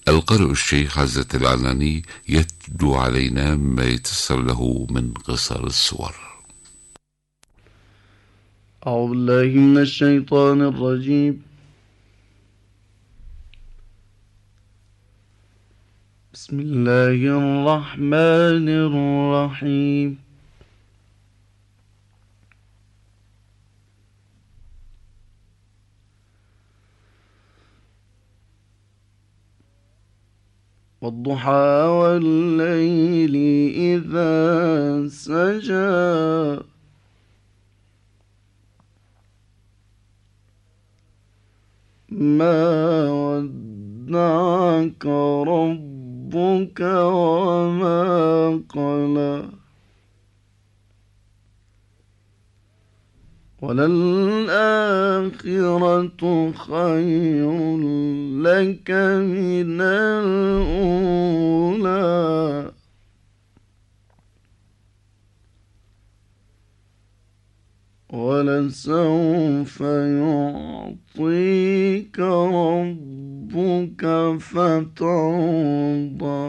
القارئ الشيخ عزت العناني يتلو علينا ما يتسر له من قصار السور. أعوذ بالله من الشيطان الرجيم. بسم الله الرحمن الرحيم. والضحى والليل إذا سجى ما ودعك ربك وما قلى وللآخرة خير لك من الأولى ولسوف يعطيك ربك فترضى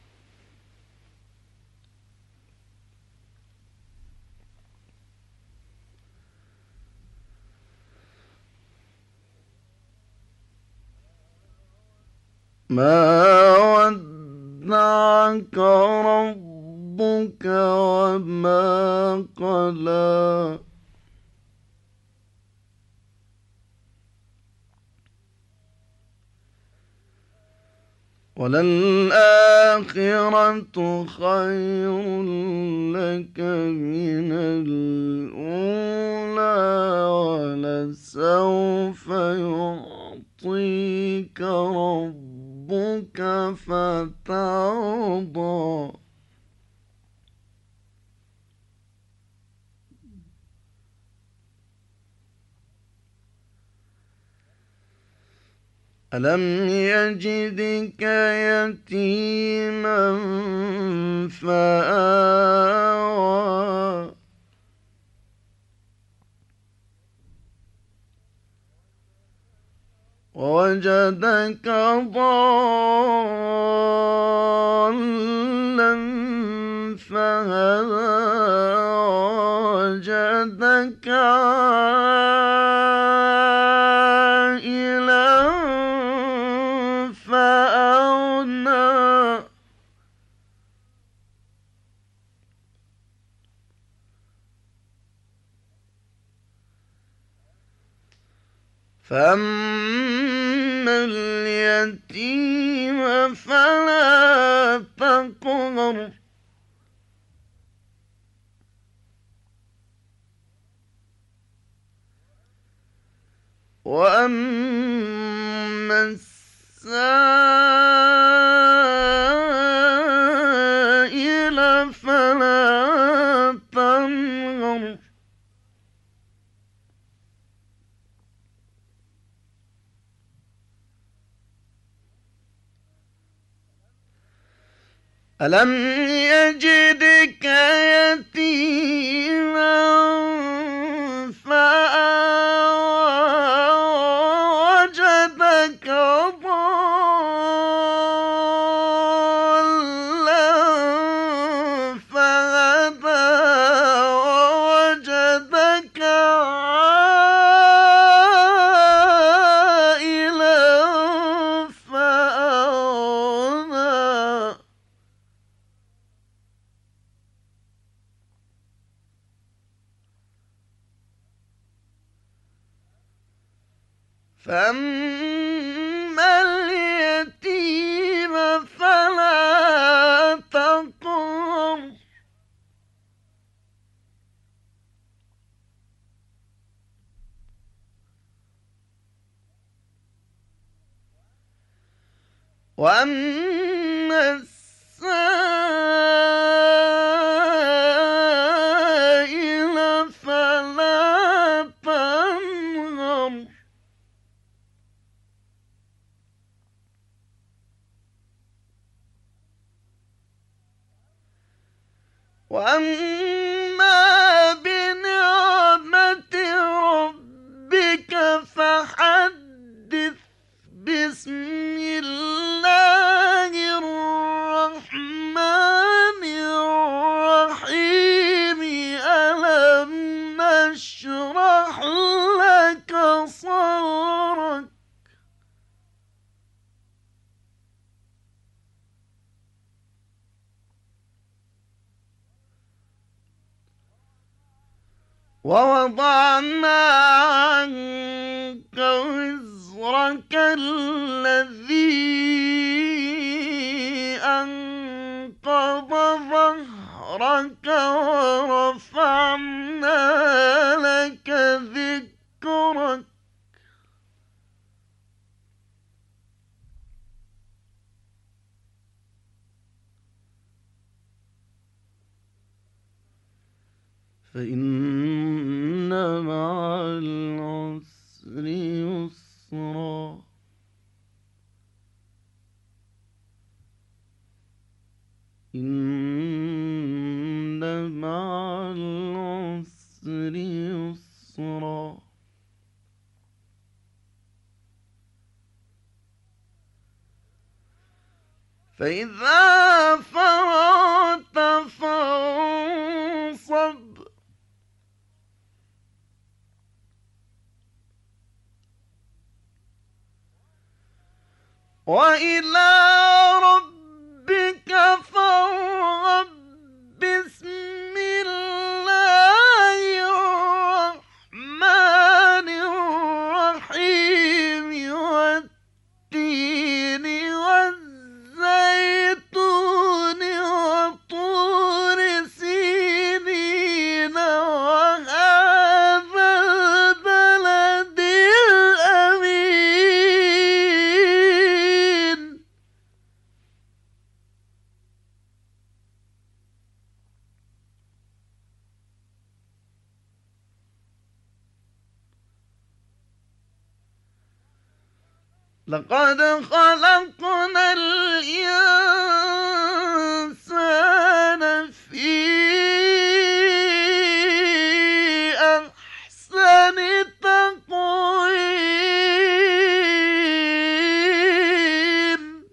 ما ودعك ربك وما قلى وللآخرة خير لك من الأولى ولسوف يعطيك ربك فترضى ألم يجدك يتيما فآوى ووجدك ضالا فهدى ووجدك فأما اليتيم فلا تقهر وأما السائل فلا تنهر ألم يجدك يتيما فآوى ووجدك ضالا فهدى ووجدك عائلا فأغنى فأما اليتيم فلا تقهر وأما السائل فلا تنهر وأما بنعمة ربك فحدث. بسم الله ووضعنا عنك وزرك الذي أنقض ظهرك ورفعنا لك ذكرك. فإن مع العسر يسرا. إن مع العسر يسرا. فإذا فرغت فانصب. وإلى ربك فارغب. بسم الله الرحمن الرحيم. والتين والزيتون وطور سينين وهذا البلد الأمين. لقد خلقنا الإنسان في أحسن تقويم.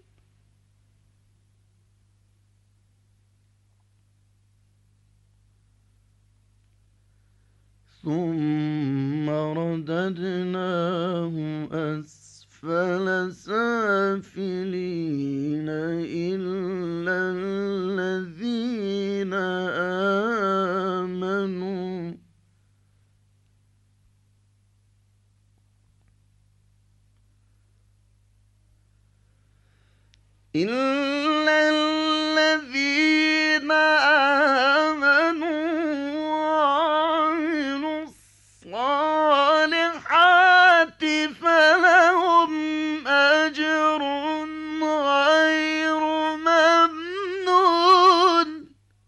ثم رددناه أسفل سافلين إلا الذين آمنوا وعملوا الصالحات فلهم أجر غير ممنون.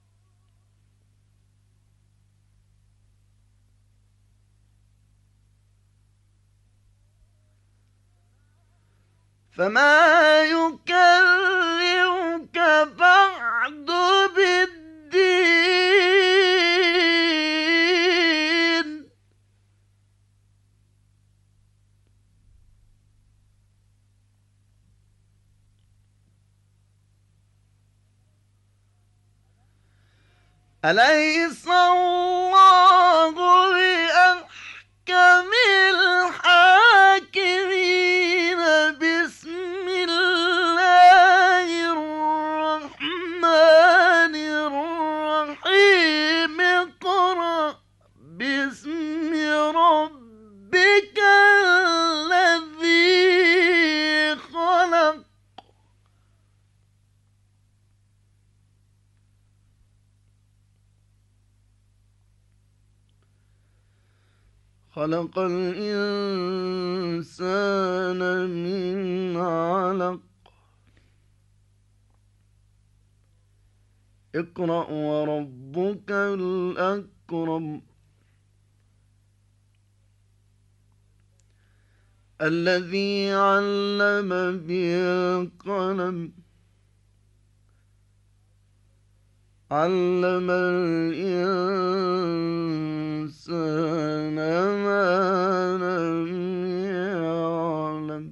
فما يكذبك بعد بالدين. أليس الله بأحكم الحاكمين. بسم الله الرحمن الرحيم. اقرأ باسم ربك الذي خلق. خلق الإنسان من علق. اقرأ وربك الأكرم الذي علم بالقلم. علم الإنسان ما لم يعلم.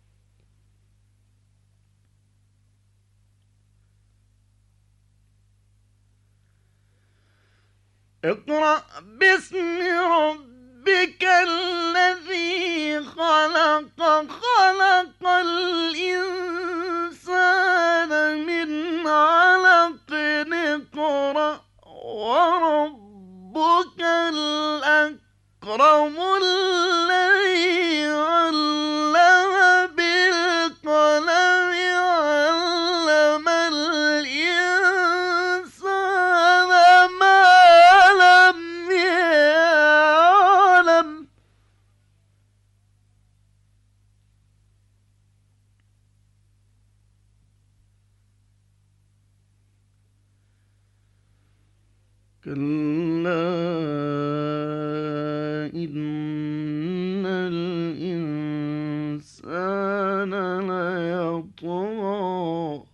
اقرأ باسم ربك الذي خلق. خلق الإنسان من علق. اقرأ وربك الأكرم كلا إن الإنسان ليطغى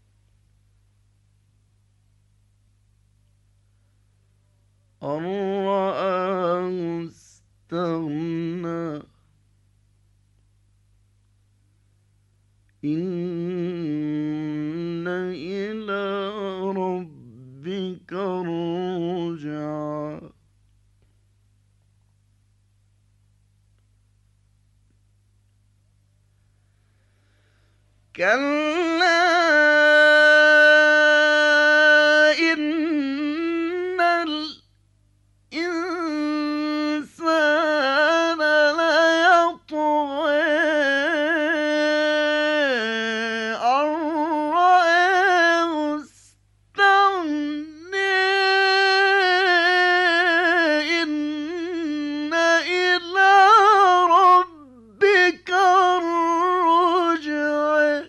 أن رآه استغنى إن إلى ربك الرجعى كلا إن الإنسان ليطغى أن رآه استغنى إن إلى ربك الرجعى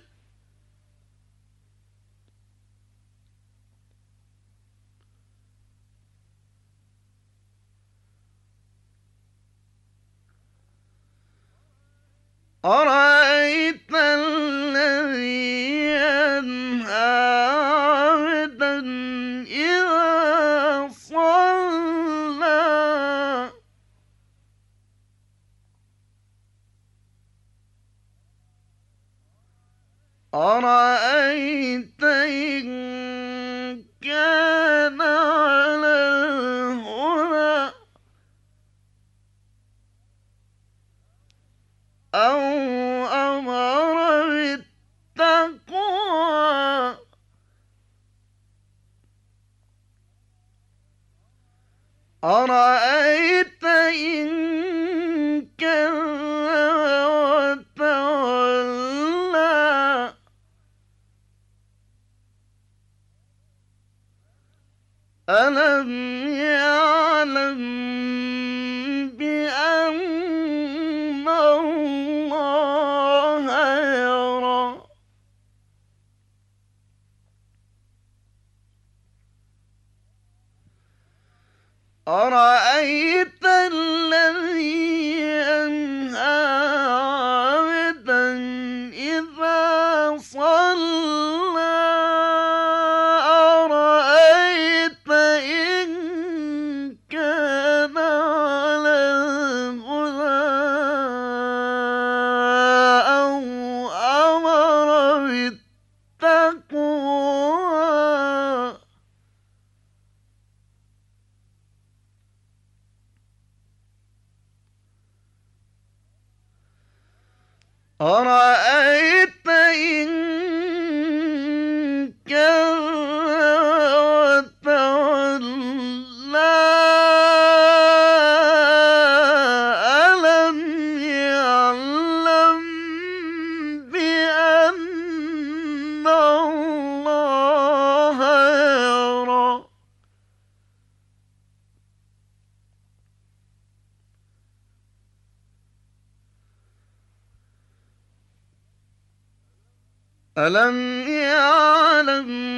أرأيت الذي ينهى عبدا إذا صلى أرأيت إن كان على الهدى أو أمر بالتقوى أرأيت إن كذب وتولى ألم يعلم بأن الله يرى أرأيت الذي ينهى عبدا إذا صلى أرأيت إن كان على الهدى أو أمر بالتقوى أرأيت إن كذب وتولى ألم يعلم بأن الله يرى ألم يعلم